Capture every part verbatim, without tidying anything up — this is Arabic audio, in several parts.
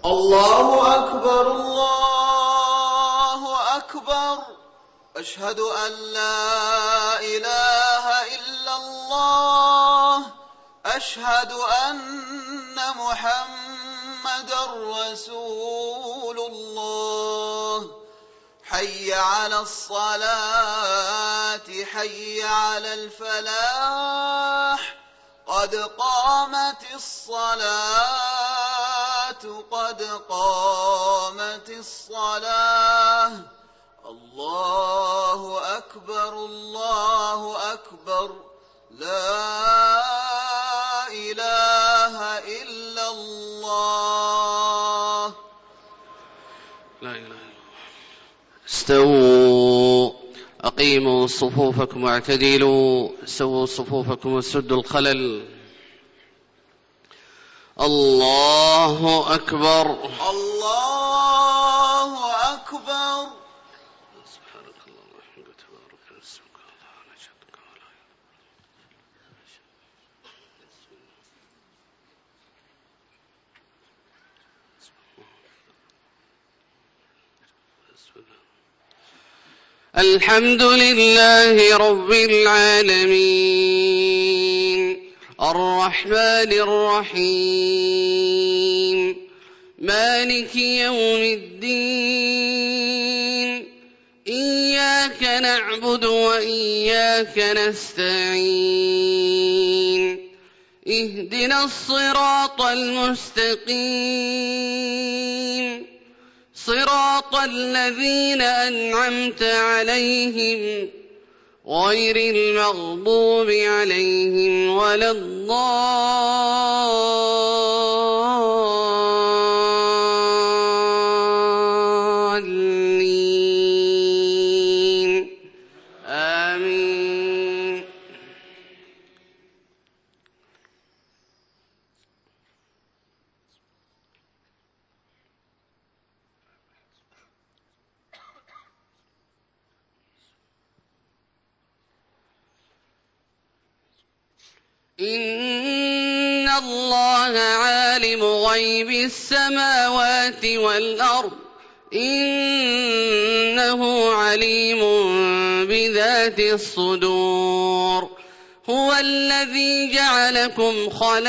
الله أكبر الله أكبر أشهد أن لا إله إلا الله أشهد أن محمدًا رسول الله حي على الصلاة حي على الفلاح قد قامت الصلاة قد قامت الصلاة الله أكبر الله أكبر لا إله إلا الله لا إله إلا الله. استووا أقيموا صفوفكم واعتدلوا سووا صفوفكم وسدوا الخلل. الله أكبر الله أكبر سبحانك اللهم وبحمدك تبارك اسمك وتعالى جدك ولا الحمد لله رب العالمين الرحمن الرحيم مالك يوم الدين إياك نعبد وإياك نستعين اهدنا الصراط المستقيم صراط الذين أنعمت عليهم غير المغضوب عليهم ولا الضالين آمين. إن الله عالم غيب السماوات والأرض إنه عليم بذات الصدور هو الذي جعلكم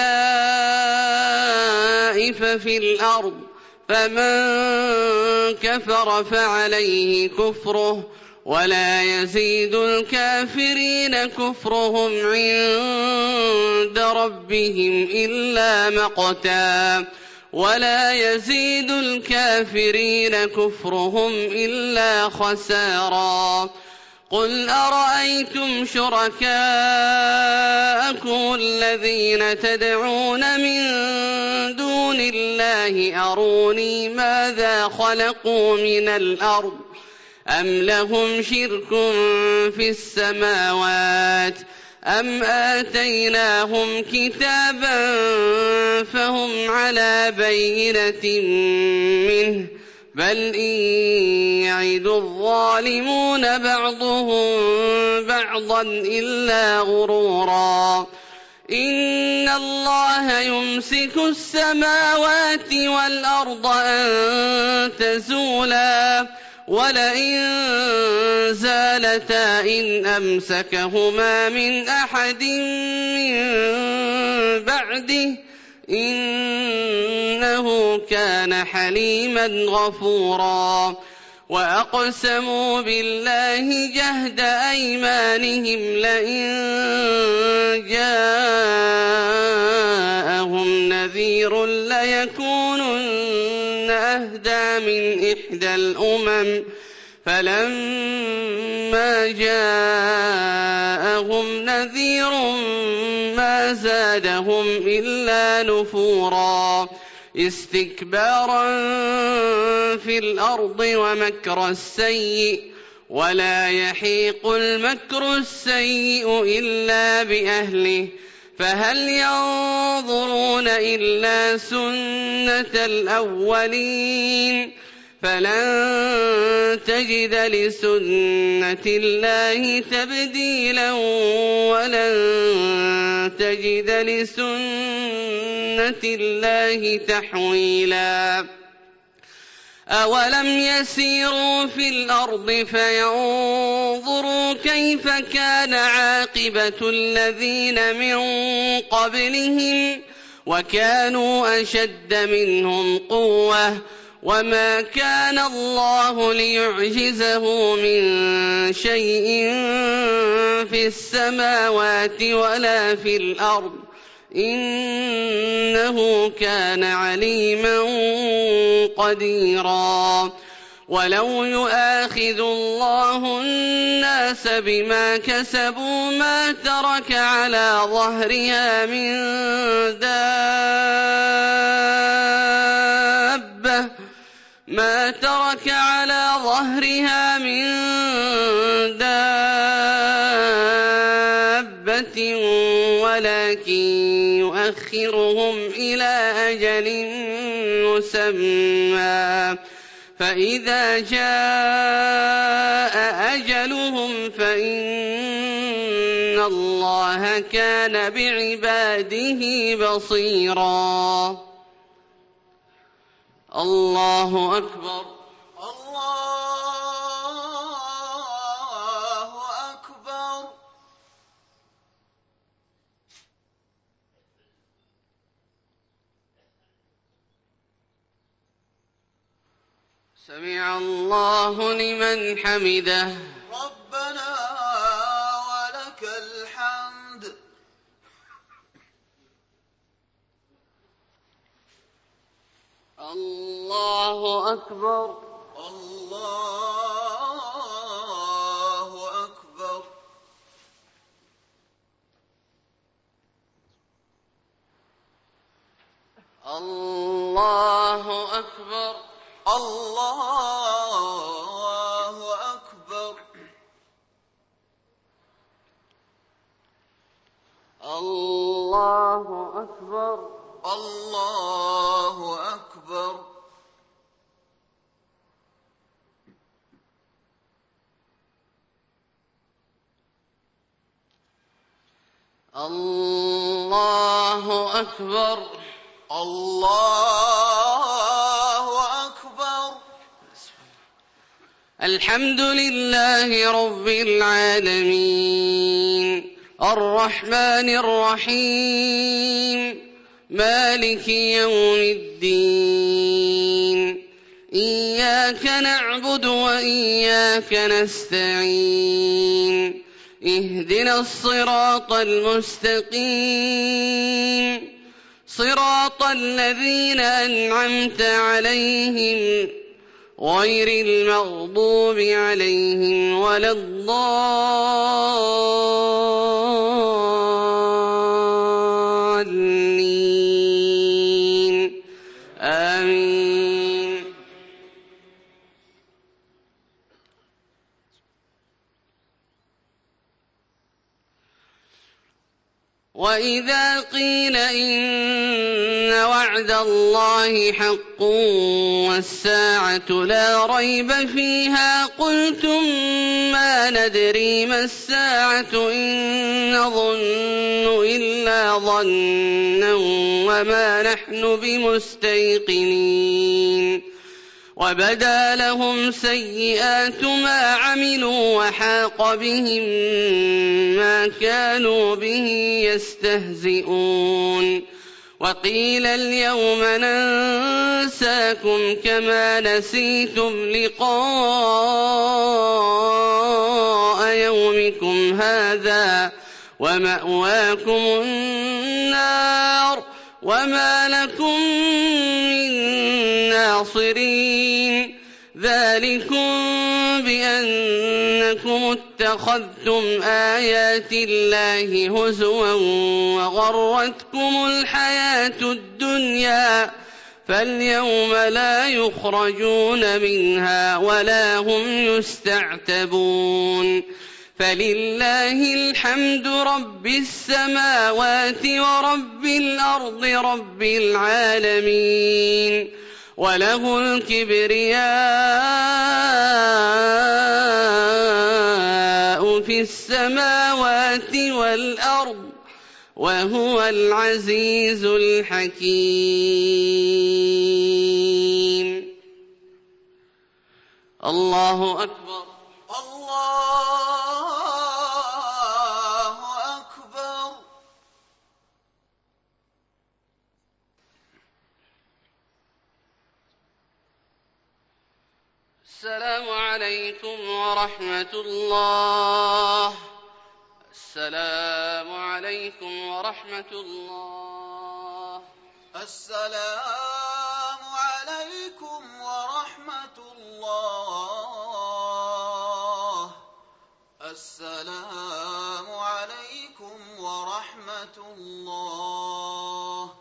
خلائف في الأرض فمن كفر فعليه كفره ولا يزيد الكافرين كفرهم عند ربهم إلا مقتا ولا يزيد الكافرين كفرهم إلا خسارا. قل أرأيتم شركاءكم الذين تدعون من دون الله أروني ماذا خلقوا من الأرض أم لهم شرك في السماوات أم آتيناهم كتابا فهم على بينة منه بل إن يعد الظالمون بعضهم بعضا إلا غرورا. إن الله يمسك السماوات والأرض أن تزولا ولئن زالتا إن أمسكهما من أحد من بعده إنه كان حليما غفورا. وأقسموا بالله جهد أيمانهم لئن جاءهم نذير ليكونن أهدى من إحدى الأمم فلما جاءهم نذير ما زادهم إلا نفورا استكبارا في الأرض ومكر السيء ولا يحيق المكر السيء إلا بأهله فهل ينظرون إلا سنة الأولين فلن تجد لسنة الله تبديلا ولن تجد لسنة الله تحويلا. أولم يسيروا في الأرض فينظروا كيف كان عاقبة الذين من قبلهم وكانوا أشد منهم قوة وما كان الله ليعجزه من شيء في السماوات ولا في الأرض إنه كان عليما قديرا ولو يؤاخذ الله الناس بما كسبوا ما ترك على ظهرها من دابة ما ترك على ظهرها من دابة ولكن يؤخرهم إلى أجل مسمى فإذا جاء أجلهم فإن الله كان بعباده بصيرا. الله أكبر. الله أكبر. سمع الله لمن حمده. ربنا ولك الحمد. الله أكبر. الله أكبر. الله أكبر. الله أكبر. الله أكبر. الله أكبر. الله أكبر. الله أكبر. الحمد لله رب العالمين الرحمن الرحيم مالك يوم الدين إياك نعبد وإياك نستعين اهدنا الصراط المستقيم صراط الذين أنعمت عليهم غير المغضوب عليهم ولا الضالين آمين. وإذا قيل إن وعد الله حق والساعة لا ريب فيها قلتم ما ندري ما الساعة إن نظن إلا ظنا وما نحن بمستيقنين وبدا لهم سيئات ما عملوا وحاق بهم ما كانوا به يستهزئون وقيل اليوم ننساكم كما نسيتم لقاء يومكم هذا ومأواكم النار وما لكم من ناصرين ذلكم بأنكم اتخذتم آيات الله هزوا وغرتكم الحياة الدنيا فاليوم لا يخرجون منها ولا هم يستعتبون فلله الحمد رب السماوات ورب الأرض رب العالمين وله الكبرياء في السماوات والأرض وهو العزيز الحكيم. الله أكبر. الله أكبر. السلام عليكم ورحمة الله. السلام عليكم ورحمة الله. السلام عليكم ورحمة الله. السلام عليكم ورحمة الله.